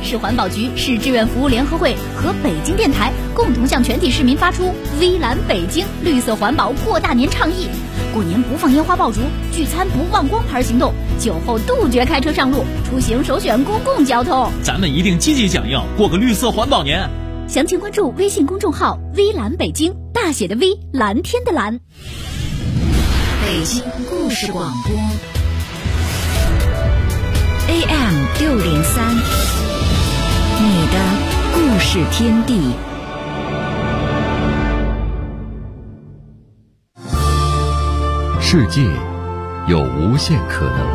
市环保局、市志愿服务联合会和北京电台共同向全体市民发出微蓝北京绿色环保过大年倡议。过年不放烟花爆竹，聚餐不忘光牌行动，酒后杜绝开车上路，出行首选公共交通。 咱们一定积极响应，过个绿色环保年。 详情关注微信公众号微蓝北京，大写的 V， 蓝天的蓝。 北京故事广播 AM603，你的故事天地。 世界有无限可能，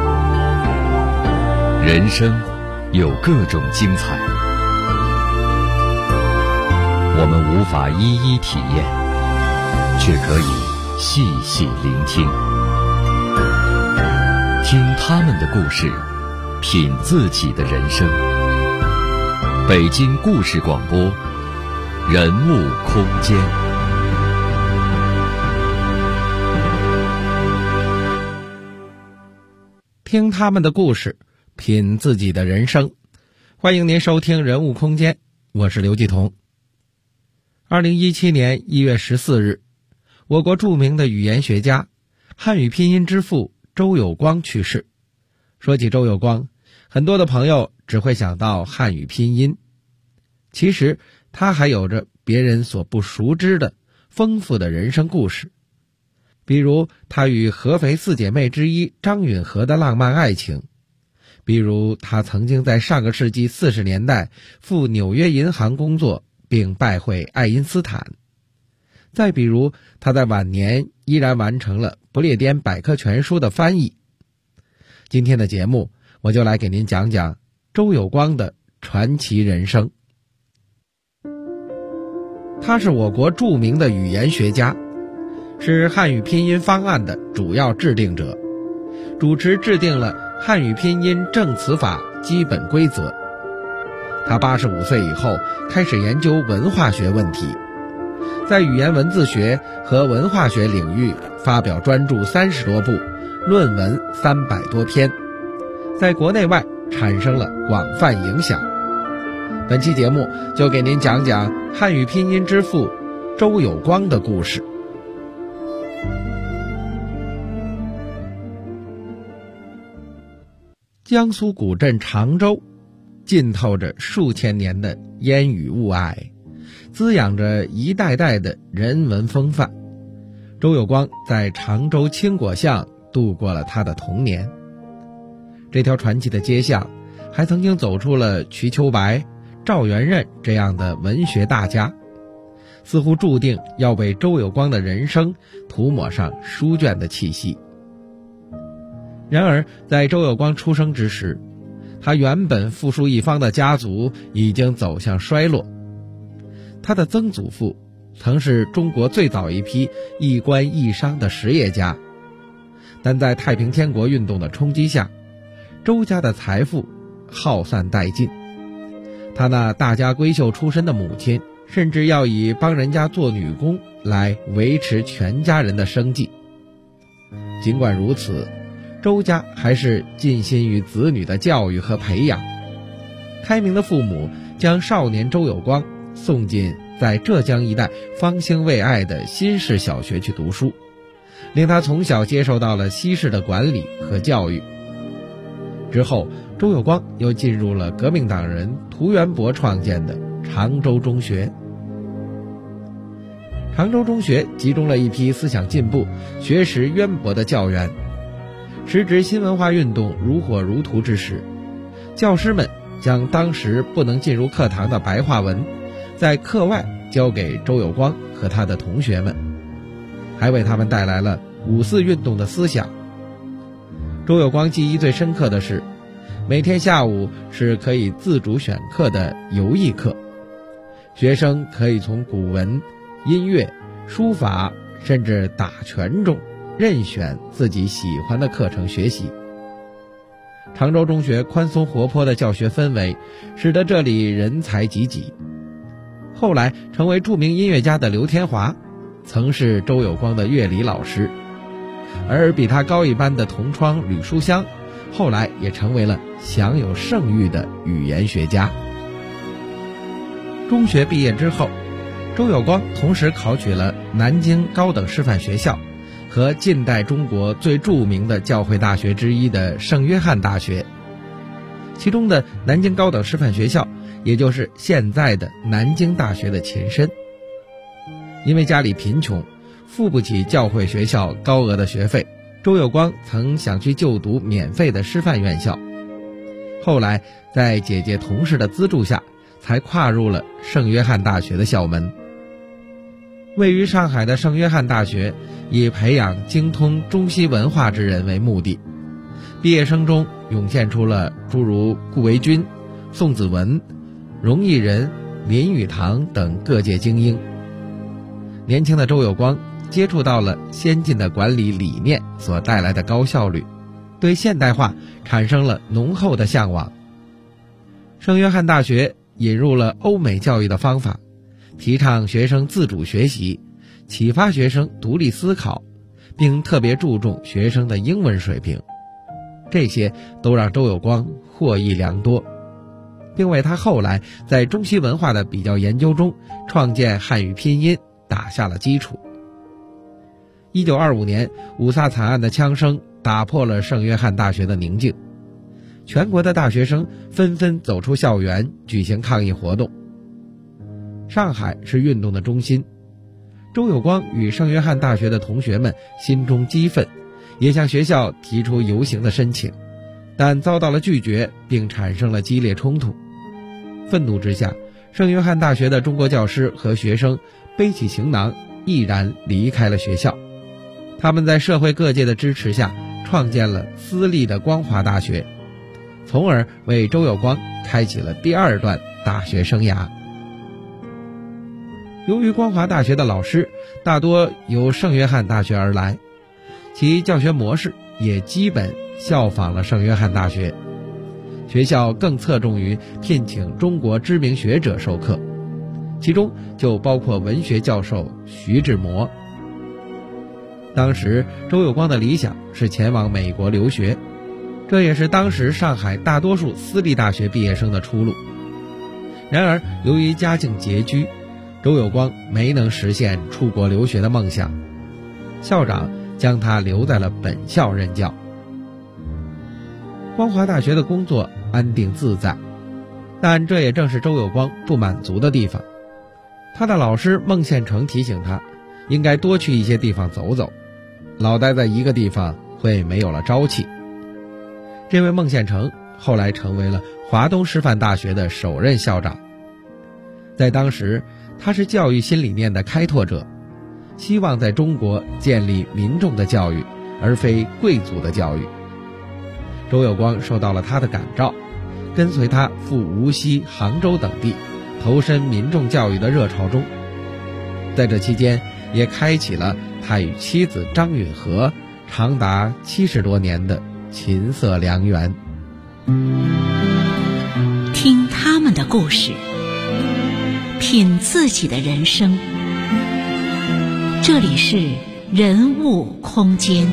人生有各种精彩，我们无法一一体验，却可以细细聆听，听他们的故事，品自己的人生。北京故事广播，人物空间。 听他们的故事，品自己的人生。欢迎您收听人物空间，我是刘继彤。2017年1月14日，我国著名的语言学家、汉语拼音之父周有光去世。说起周有光，很多的朋友只会想到汉语拼音，其实他还有着别人所不熟知的丰富的人生故事。比如他与合肥四姐妹之一张允和的浪漫爱情，比如他曾经在上个世纪40年代赴纽约银行工作并拜会爱因斯坦，再比如他在晚年依然完成了不列颠百科全书的翻译。今天的节目，我就来给您讲讲周有光的传奇人生。他是我国著名的语言学家，是汉语拼音方案的主要制定者，主持制定了汉语拼音正词法基本规则。他85岁以后开始研究文化学问题，在语言文字学和文化学领域发表专著30多部，论文300多篇，在国内外产生了广泛影响。本期节目就给您讲讲汉语拼音之父周有光的故事。江苏古镇常州浸透着数千年的烟雨雾霭，滋养着一代代的人文风范。周有光在常州青果巷度过了他的童年。这条传奇的街巷还曾经走出了瞿秋白、赵元任这样的文学大家，似乎注定要为周有光的人生涂抹上书卷的气息。然而在周有光出生之时，他原本富庶一方的家族已经走向衰落。他的曾祖父曾是中国最早一批一官一商的实业家，但在太平天国运动的冲击下，周家的财富耗散殆尽。他那大家闺秀出身的母亲甚至要以帮人家做女工来维持全家人的生计。尽管如此，周家还是尽心于子女的教育和培养。开明的父母将少年周有光送进在浙江一带方兴未艾的新式小学去读书，令他从小接受到了西式的管理和教育。之后，周有光又进入了革命党人涂元伯创建的常州中学。常州中学集中了一批思想进步、学识渊博的教员。时值新文化运动如火如荼之时，教师们将当时不能进入课堂的白话文在课外交给周有光和他的同学们，还为他们带来了五四运动的思想。周有光记忆最深刻的是，每天下午是可以自主选课的游艺课，学生可以从古文、音乐、书法甚至打拳中任选自己喜欢的课程学习。常州中学宽松活泼的教学氛围使得这里人才济济。后来成为著名音乐家的刘天华曾是周有光的乐理老师，而比他高一班的同窗吕书香后来也成为了享有盛誉的语言学家。中学毕业之后，周有光同时考取了南京高等师范学校和近代中国最著名的教会大学之一的圣约翰大学。其中的南京高等师范学校，也就是现在的南京大学的前身。因为家里贫穷，付不起教会学校高额的学费，周有光曾想去就读免费的师范院校，后来在姐姐同事的资助下，才跨入了圣约翰大学的校门。位于上海的圣约翰大学以培养精通中西文化之人为目的，毕业生中涌现出了诸如顾维钧、宋子文、荣毅仁、林语堂等各界精英。年轻的周有光接触到了先进的管理理念所带来的高效率，对现代化产生了浓厚的向往。圣约翰大学引入了欧美教育的方法，提倡学生自主学习，启发学生独立思考，并特别注重学生的英文水平。这些都让周有光获益良多，并为他后来在中西文化的比较研究中创建汉语拼音打下了基础。1925年，五卅惨案的枪声打破了圣约翰大学的宁静，全国的大学生纷纷走出校园举行抗议活动。上海是运动的中心，周有光与圣约翰大学的同学们心中激愤，也向学校提出游行的申请，但遭到了拒绝，并产生了激烈冲突。愤怒之下，圣约翰大学的中国教师和学生背起行囊，毅然离开了学校。他们在社会各界的支持下，创建了私立的光华大学，从而为周有光开启了第二段大学生涯。由于光华大学的老师大多由圣约翰大学而来，其教学模式也基本效仿了圣约翰大学，学校更侧重于聘请中国知名学者授课，其中就包括文学教授徐志摩。当时周有光的理想是前往美国留学，这也是当时上海大多数私立大学毕业生的出路。然而由于家境拮据，周有光没能实现出国留学的梦想，校长将他留在了本校任教。光华大学的工作安定自在，但这也正是周有光不满足的地方。他的老师孟宪成提醒他，应该多去一些地方走走，老待在一个地方会没有了朝气。这位孟宪成后来成为了华东师范大学的首任校长。在当时，他是教育新理念的开拓者，希望在中国建立民众的教育，而非贵族的教育。周有光受到了他的感召，跟随他赴无锡、杭州等地，投身民众教育的热潮中。在这期间，也开启了他与妻子张允和长达70多年的琴瑟良缘。 听他们的故事，品自己的人生。这里是人物空间。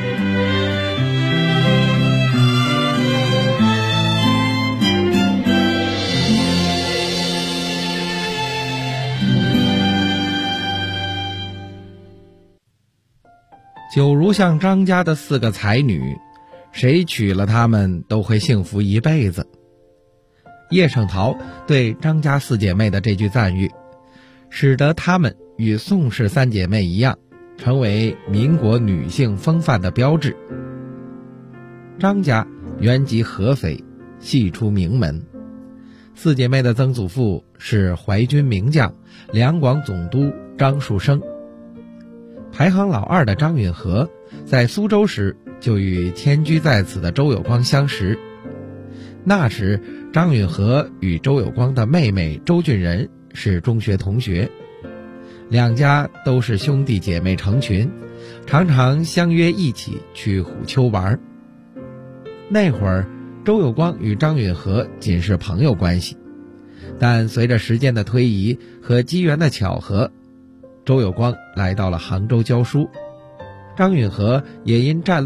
九如像张家的4个才女，谁娶了她们都会幸福一辈子。叶圣陶对张家4姐妹的这句赞誉，使得她们与宋氏3姐妹一样，成为民国女性风范的标志。张家原籍合肥，系出名门。4姐妹的曾祖父是淮军名将、两广总督张树声。排行老2的张允和，在苏州时就与迁居在此的周有光相识。那时，张允和与周有光的妹妹周俊仁是中学同学，两家都是兄弟姐妹成群，常常相约一起去虎丘玩。那会儿，周有光与张允和仅是朋友关系，但随着时间的推移和机缘的巧合，周有光来到了杭州教书，张允和也因战乱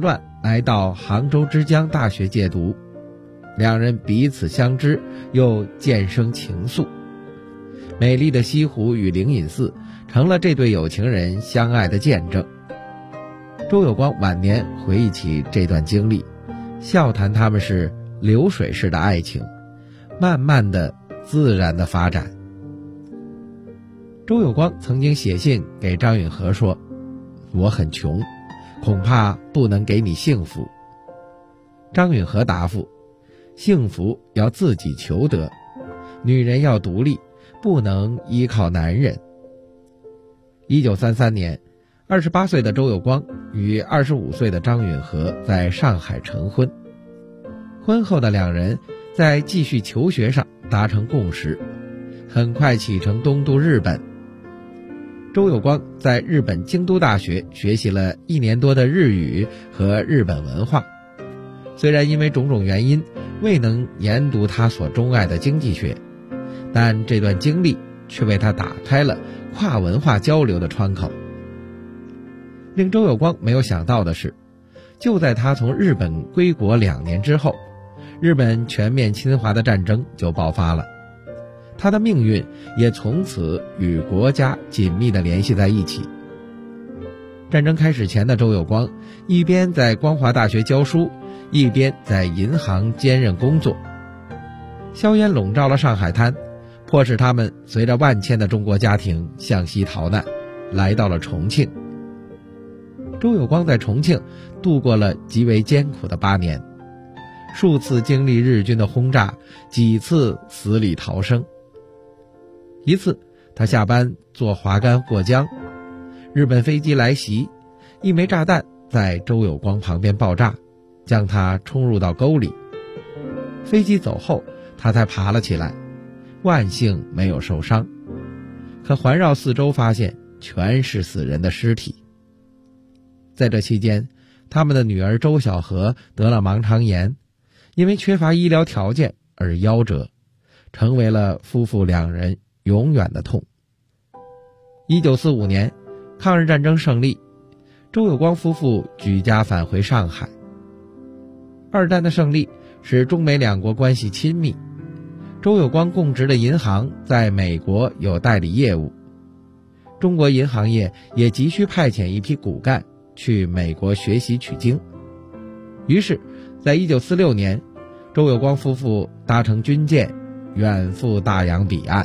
来到杭州之江大学借读，两人彼此相知，又渐生情愫。美丽的西湖与灵隐寺成了这对有情人相爱的见证。周有光晚年回忆起这段经历，笑谈他们是流水式的爱情，慢慢的、自然的发展。周有光曾经写信给张允和说：“我很穷，恐怕不能给你幸福。”张允和答复：“幸福要自己求得，女人要独立，不能依靠男人。”1933年，28岁的周有光与25岁的张允和在上海成婚。婚后的两人在继续求学上达成共识，很快启程东渡日本。周有光在日本京都大学学习了1年多的日语和日本文化，虽然因为种种原因未能研读他所钟爱的经济学，但这段经历却为他打开了跨文化交流的窗口。令周有光没有想到的是，就在他从日本归国2年之后，日本全面侵华的战争就爆发了，他的命运也从此与国家紧密地联系在一起。战争开始前的周有光一边在光华大学教书，一边在银行兼任工作。硝烟笼罩了上海滩，迫使他们随着万千的中国家庭向西逃难，来到了重庆。周有光在重庆度过了极为艰苦的8年，数次经历日军的轰炸，几次死里逃生。一次他下班坐滑竿过江，日本飞机来袭，一枚炸弹在周有光旁边爆炸，将他冲入到沟里。飞机走后，他才爬了起来，万幸没有受伤。可环绕四周发现全是死人的尸体。在这期间，他们的女儿周小荷得了盲肠炎，因为缺乏医疗条件而夭折，成为了夫妇两人永远的痛。1945年，抗日战争胜利，周有光夫妇举家返回上海。二战的胜利使中美两国关系亲密，周有光供职的银行在美国有代理业务，中国银行业也急需派遣一批骨干去美国学习取经。于是在1946年，周有光夫妇搭乘军舰远赴大洋彼岸。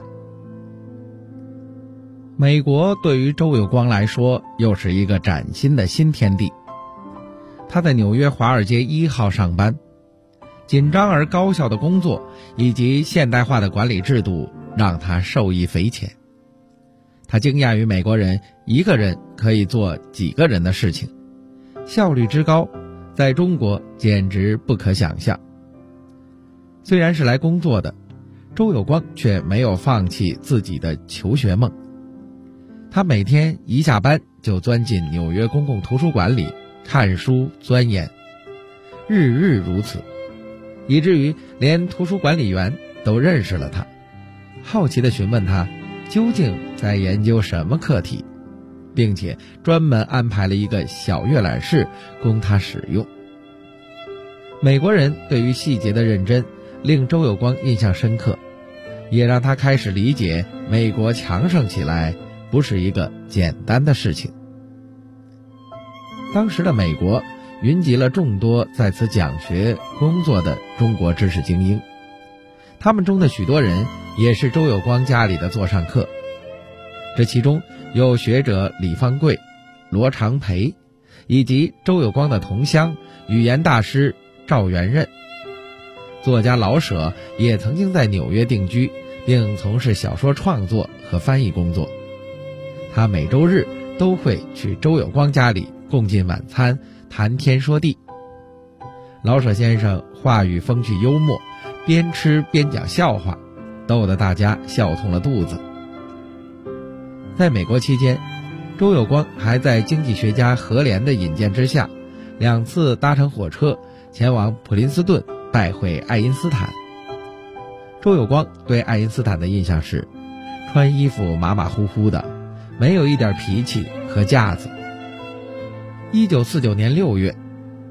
美国对于周有光来说又是一个崭新的新天地。他在纽约华尔街1号上班，紧张而高效的工作以及现代化的管理制度让他受益匪浅。他惊讶于美国人一个人可以做几个人的事情，效率之高，在中国简直不可想象。虽然是来工作的，周有光却没有放弃自己的求学梦。他每天一下班就钻进纽约公共图书馆里看书钻研，日日如此，以至于连图书管理员都认识了他，好奇地询问他究竟在研究什么课题，并且专门安排了一个小阅览室供他使用。美国人对于细节的认真令周有光印象深刻，也让他开始理解美国强盛起来不是一个简单的事情。当时的美国云集了众多在此讲学工作的中国知识精英，他们中的许多人也是周有光家里的座上客。这其中有学者李方贵、罗长培，以及周有光的同乡语言大师赵元任。作家老舍也曾经在纽约定居，并从事小说创作和翻译工作。他每周日都会去周有光家里共进晚餐，谈天说地。老舍先生话语风趣幽默，边吃边讲笑话，逗得大家笑痛了肚子。在美国期间，周有光还在经济学家何莲的引荐之下，2次搭乘火车前往普林斯顿拜会爱因斯坦。周有光对爱因斯坦的印象是穿衣服马马虎虎的，没有一点脾气和架子。1949年6月，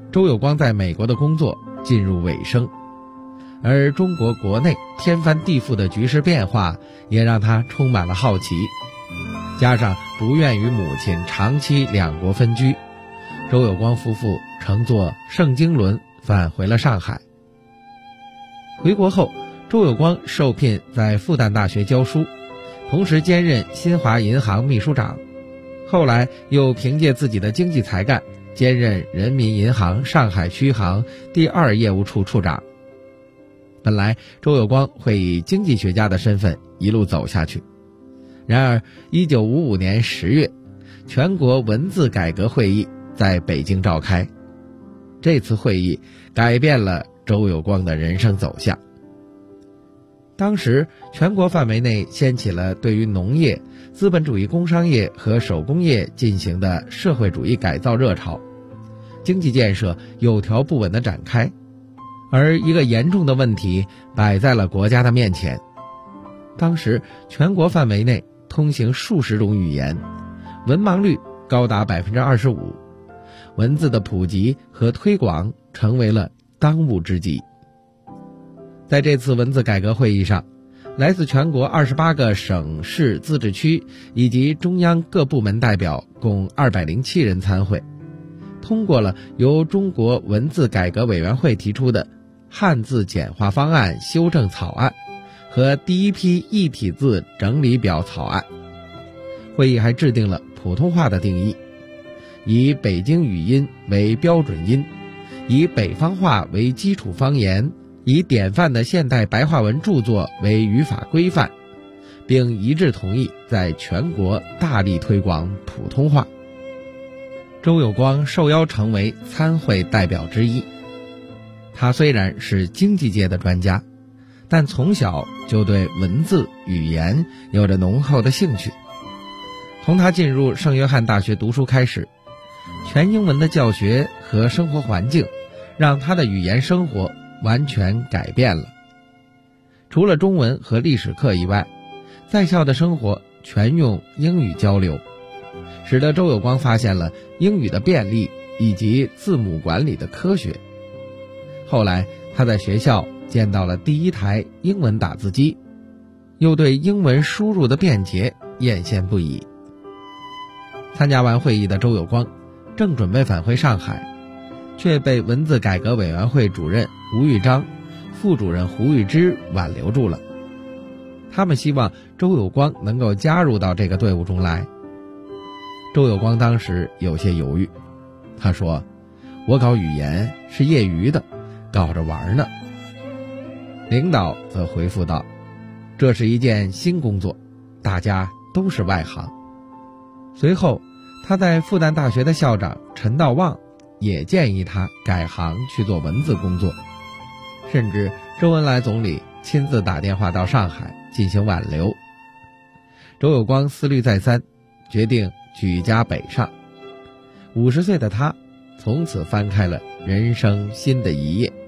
周有光在美国的工作进入尾声，而中国国内天翻地覆的局势变化也让他充满了好奇，加上不愿与母亲长期两国分居，周有光夫妇乘坐盛京轮返回了上海。回国后，周有光受聘在复旦大学教书，同时兼任新华银行秘书长，后来又凭借自己的经济才干兼任人民银行上海区行第2业务处处长。本来周有光会以经济学家的身份一路走下去，然而1955年10月，全国文字改革会议在北京召开。这次会议改变了周有光的人生走向。当时全国范围内掀起了对于农业、资本主义工商业和手工业进行的社会主义改造热潮，经济建设有条不紊地展开，而一个严重的问题摆在了国家的面前。当时全国范围内通行数十种语言，文盲率高达 25%， 文字的普及和推广成为了当务之急。在这次文字改革会议上，来自全国28个省市自治区以及中央各部门代表共207人参会，通过了由中国文字改革委员会提出的汉字简化方案修正草案和第一批异体字整理表草案。会议还制定了普通话的定义，以北京语音为标准音，以北方话为基础方言，以典范的现代白话文著作为语法规范，并一致同意在全国大力推广普通话。周有光受邀成为参会代表之一。他虽然是经济界的专家，但从小就对文字语言有着浓厚的兴趣。从他进入圣约翰大学读书开始，全英文的教学和生活环境让他的语言生活完全改变了。除了中文和历史课以外，在校的生活全用英语交流，使得周有光发现了英语的便利以及字母管理的科学。后来他在学校见到了第一台英文打字机，又对英文输入的便捷艳羡不已。参加完会议的周有光正准备返回上海，却被文字改革委员会主任吴玉章、副主任胡玉芝挽留住了。他们希望周有光能够加入到这个队伍中来。周有光当时有些犹豫，他说：“我搞语言是业余的，搞着玩呢。”领导则回复道：“这是一件新工作，大家都是外行。”随后他在复旦大学的校长陈道旺也建议他改行去做文字工作，甚至周恩来总理亲自打电话到上海进行挽留。周有光思虑再三，决定举家北上。50岁的他从此翻开了人生新的一页。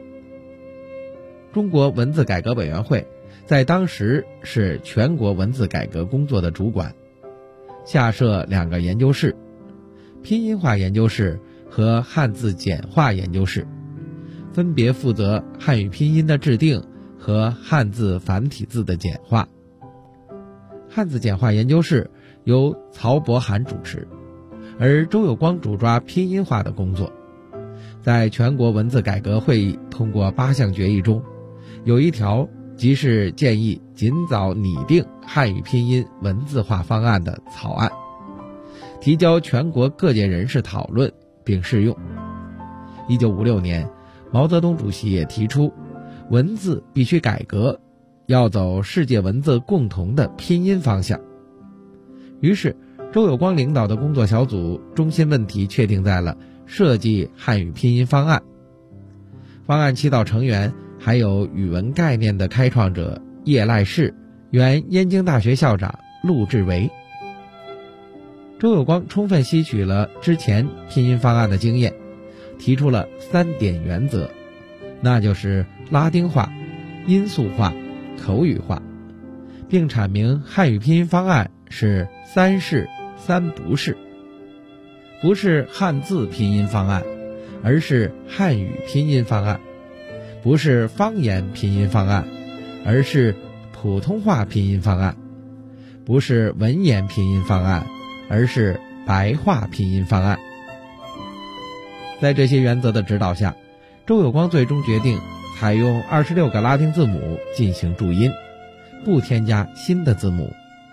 中国文字改革委员会在当时是全国文字改革工作的主管，下设2个研究室，拼音化研究室和汉字简化研究室，分别负责汉语拼音的制定和汉字繁体字的简化。汉字简化研究室由曹伯涵主持，而周有光主抓拼音化的工作。在全国文字改革会议通过8项决议中，有一条即是建议尽早拟定汉语拼音文字化方案的草案，提交全国各界人士讨论并试用。1956年，毛泽东主席也提出文字必须改革，要走世界文字共同的拼音方向。于是周有光领导的工作小组中心问题确定在了设计汉语拼音方案。方案7道成员还有语文概念的开创者叶赖士，原燕京大学校长陆志维。周有光充分吸取了之前拼音方案的经验，提出了3点原则，那就是拉丁化、音素化、口语化，并阐明汉语拼音方案是3是3不是。不是汉字拼音方案， 而是汉语拼音方案；不是方言拼音方案，而是普通话拼音方案；不是文言拼音方案，而是白话拼音方案。在这些原则的指导下，周有光最终决定采用26个拉丁字母进行注音，不添加新的字母。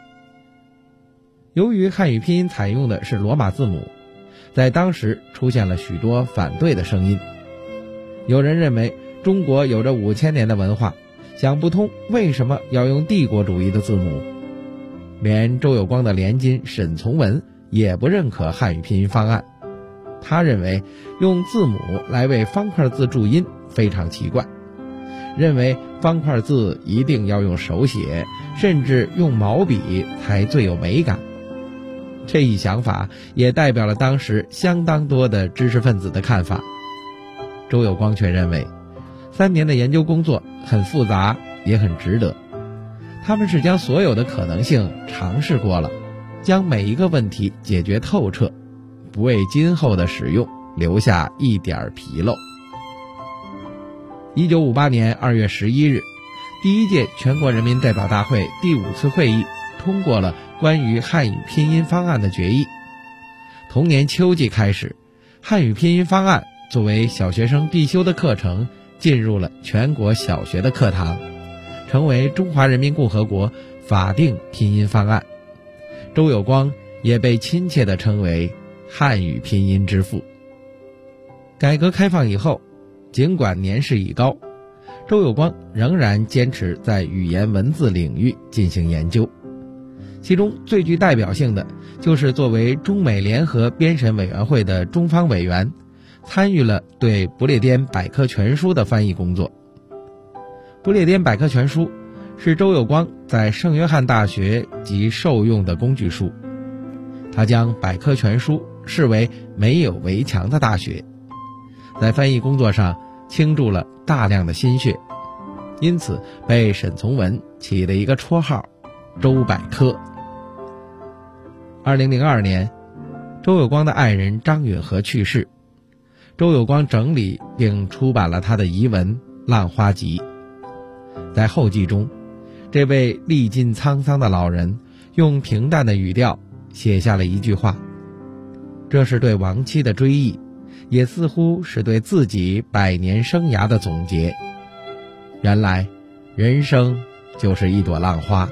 由于汉语拼音采用的是罗马字母，在当时出现了许多反对的声音。有人认为中国有着5000年的文化，想不通为什么要用帝国主义的字母。连周有光的连襟沈从文也不认可汉语拼音方案，他认为用字母来为方块字注音非常奇怪，认为方块字一定要用手写，甚至用毛笔才最有美感。这一想法也代表了当时相当多的知识分子的看法。周有光却认为3年的研究工作很复杂，也很值得。他们是将所有的可能性尝试过了，将每一个问题解决透彻，不为今后的使用留下一点纰漏。1958年2月11日，第1届全国人民代表大会第5次会议通过了关于汉语拼音方案的决议。同年秋季开始，汉语拼音方案作为小学生必修的课程进入了全国小学的课堂，成为中华人民共和国法定拼音方案。周有光也被亲切地称为汉语拼音之父。改革开放以后，尽管年事已高，周有光仍然坚持在语言文字领域进行研究。其中最具代表性的就是作为中美联合编审委员会的中方委员，参与了对不列颠百科全书的翻译工作。不列颠百科全书是周有光在圣约翰大学及受用的工具书，他将百科全书视为没有围墙的大学，在翻译工作上倾注了大量的心血，因此被沈从文起了一个绰号周百科。2002年，周有光的爱人张允和去世，周有光整理并出版了他的遗文《浪花集》。在后记中，这位历尽沧桑的老人用平淡的语调写下了一句话，这是对亡妻的追忆，也似乎是对自己100年生涯的总结。原来人生就是一朵浪花。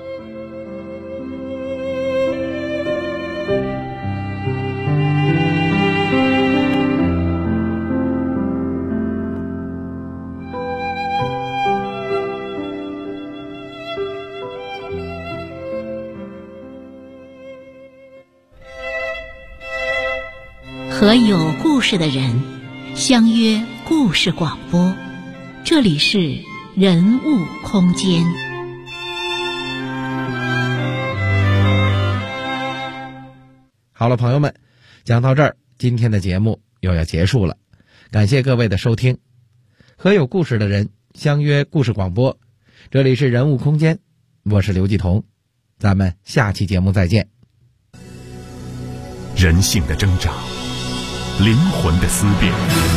和有故事的人相约故事广播，这里是人物空间。 好了，朋友们，讲到这儿，今天的节目又要结束了，感谢各位的收听。和有故事的人相约故事广播，这里是人物空间，我是刘继彤，咱们下期节目再见。 人性的挣扎，灵魂的思辨，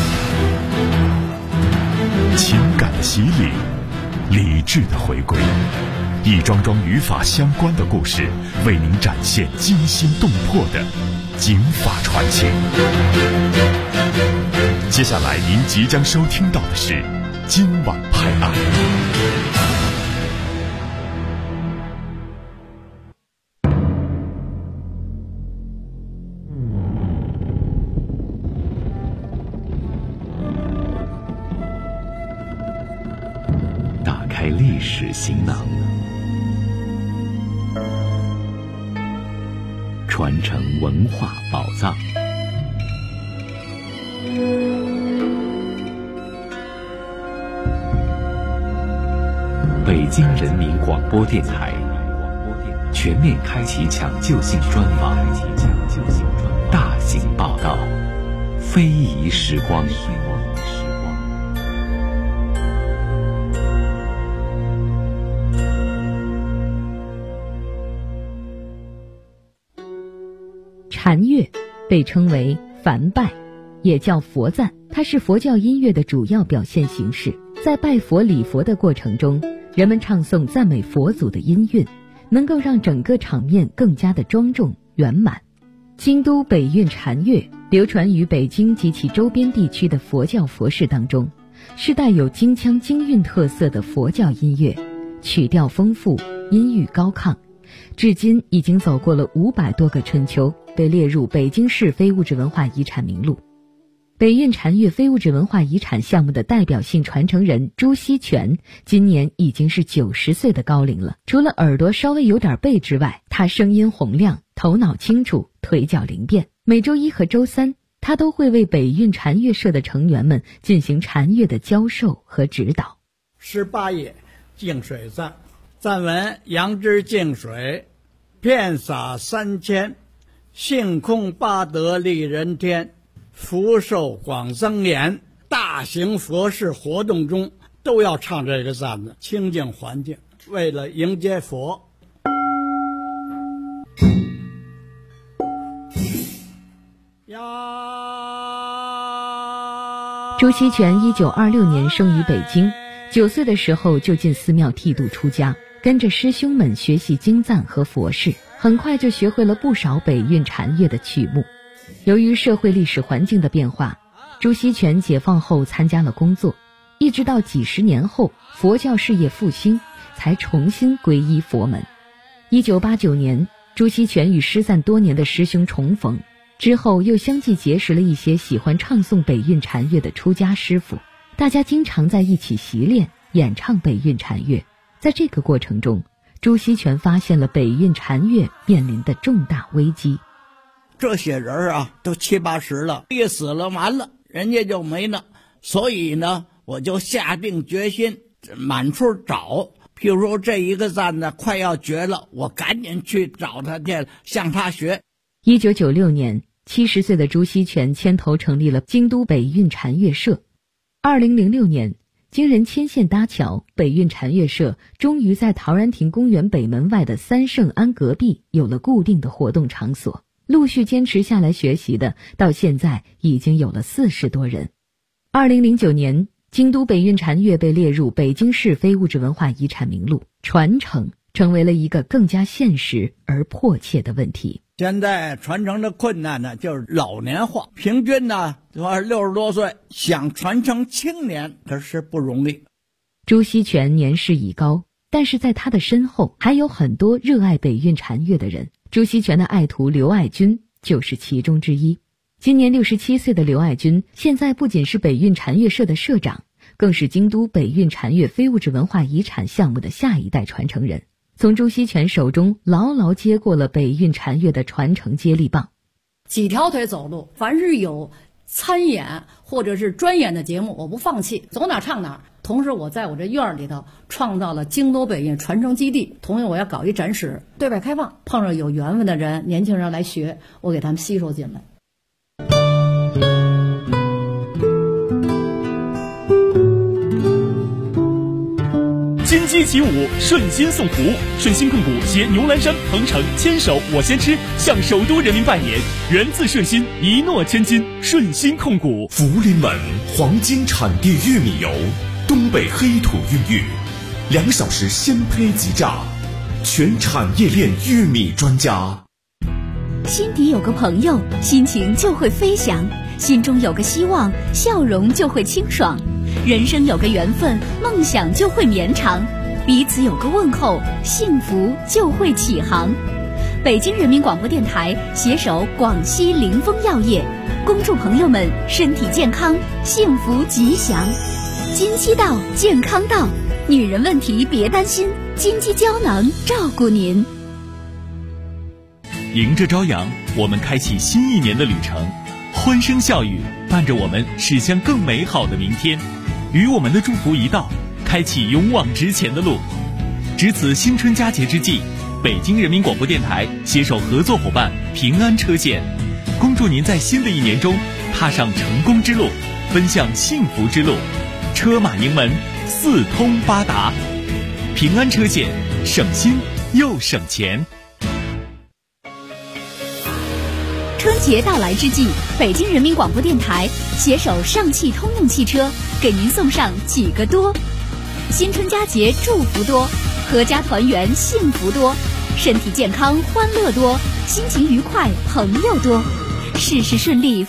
情感的洗礼，理智的回归，一桩桩与法相关的故事，为您展现惊心动魄的警法传奇。接下来您即将收听到的是今晚拍案。历史行囊，传承文化宝藏。北京人民广播电台全面开启抢救性专访，大型报道，非遗时光。 禅乐被称为梵拜， 也叫佛赞，它是佛教音乐的主要表现形式。在拜佛礼佛的过程中，人们唱诵赞美佛祖的音韵，能够让整个场面更加的庄重圆满。京都北韵禅乐流传于北京及其周边地区的佛教佛事当中，是带有京腔京韵特色的佛教音乐，曲调丰富，音域高亢，至今已经走过了500多个春秋，被列入北京市非物质文化遗产名录。北韵禅乐非物质文化遗产项目的代表性传承人朱锡全今年已经是90岁的高龄了。除了耳朵稍微有点背之外，他声音洪亮，头脑清楚，腿脚灵便。每周一和周三，他都会为北韵禅乐社的成员们进行禅乐的教授和指导。 18页净水赞，赞文：杨枝净水，遍洒3000，性空八德利人天，福寿广增延。大型佛事活动中都要唱这个赞的，清净环境，为了迎接佛。 朱锡全1926年生于北京，9岁的时候就进寺庙剃度出家，跟着师兄们学习经赞和佛事，很快就学会了不少北韵禅乐的曲目。由于社会历史环境的变化，朱锡全解放后参加了工作，一直到几十年后佛教事业复兴，才重新皈依佛门。1989年，朱锡全与失散多年的师兄重逢，之后又相继结识了一些喜欢唱诵北韵禅乐的出家师傅，大家经常在一起习练演唱北韵禅乐。在这个过程中，朱锡全发现了北韵禅乐面临的重大危机。 这些人啊，都70、80了，一死了完了，人家就没了。所以呢，我就下定决心满处找。譬如说这一个赞呢快要绝了，我赶紧去找他去，向他学。 1996年，70岁的朱锡全牵头成立了京都北韵禅乐社。2006年，经人牵线搭桥，北韵禅乐社终于在陶然亭公园北门外的三圣庵隔壁有了固定的活动场所。陆续坚持下来学习的，到现在已经有了40多人。2009年，京都北韵禅乐被列入北京市非物质文化遗产名录，传承成为了一个更加现实而迫切的问题。 现在传承的困难呢，就是老年化，平均呢60多岁，想传承青年可是不容易。 朱锡全年事已高，但是在他的身后还有很多热爱北韵禅乐的人。朱锡全的爱徒刘爱军就是其中之一。今年67岁的刘爱军，现在不仅是北韵禅乐社的社长，更是京都北韵禅乐非物质文化遗产项目的下一代传承人，从朱锡全手中牢牢接过了北韵禅乐的传承接力棒。 几条腿走路，凡是有参演或者是专演的节目，我不放弃，走哪唱哪。同时我在我这院里头创造了京都北韵传承基地，同样我要搞一展示，对外开放，碰上有缘分的人，年轻人来学，我给他们吸收进来。 金鸡起舞，顺心送福。顺心控股携牛栏山、鹏城牵手我先吃，向首都人民拜年。源自顺心，一诺千金。顺心控股。 福临门黄金产地玉米油，东北黑土孕育，2小时鲜胚即榨，全产业链玉米专家。 心底有个朋友，心情就会飞翔；心中有个希望，笑容就会清爽；人生有个缘分，梦想就会绵长；彼此有个问候，幸福就会起航。北京人民广播电台携手广西凌风药业，恭祝朋友们身体健康，幸福吉祥。金鸡到，健康到，女人问题别担心，金鸡胶囊照顾您。 迎着朝阳，我们开启新一年的旅程，欢声笑语伴着我们驶向更美好的明天。与我们的祝福一道，开启勇往直前的路。值此新春佳节之际，北京人民广播电台携手合作伙伴平安车险，恭祝您在新的一年中踏上成功之路，奔向幸福之路，车马盈门，四通八达。平安车险，省心又省钱。 春节到来之际，北京人民广播电台携手上汽通用汽车，给您送上几个多：新春佳节祝福多，阖家团圆幸福多，身体健康欢乐多，心情愉快朋友多，事事顺利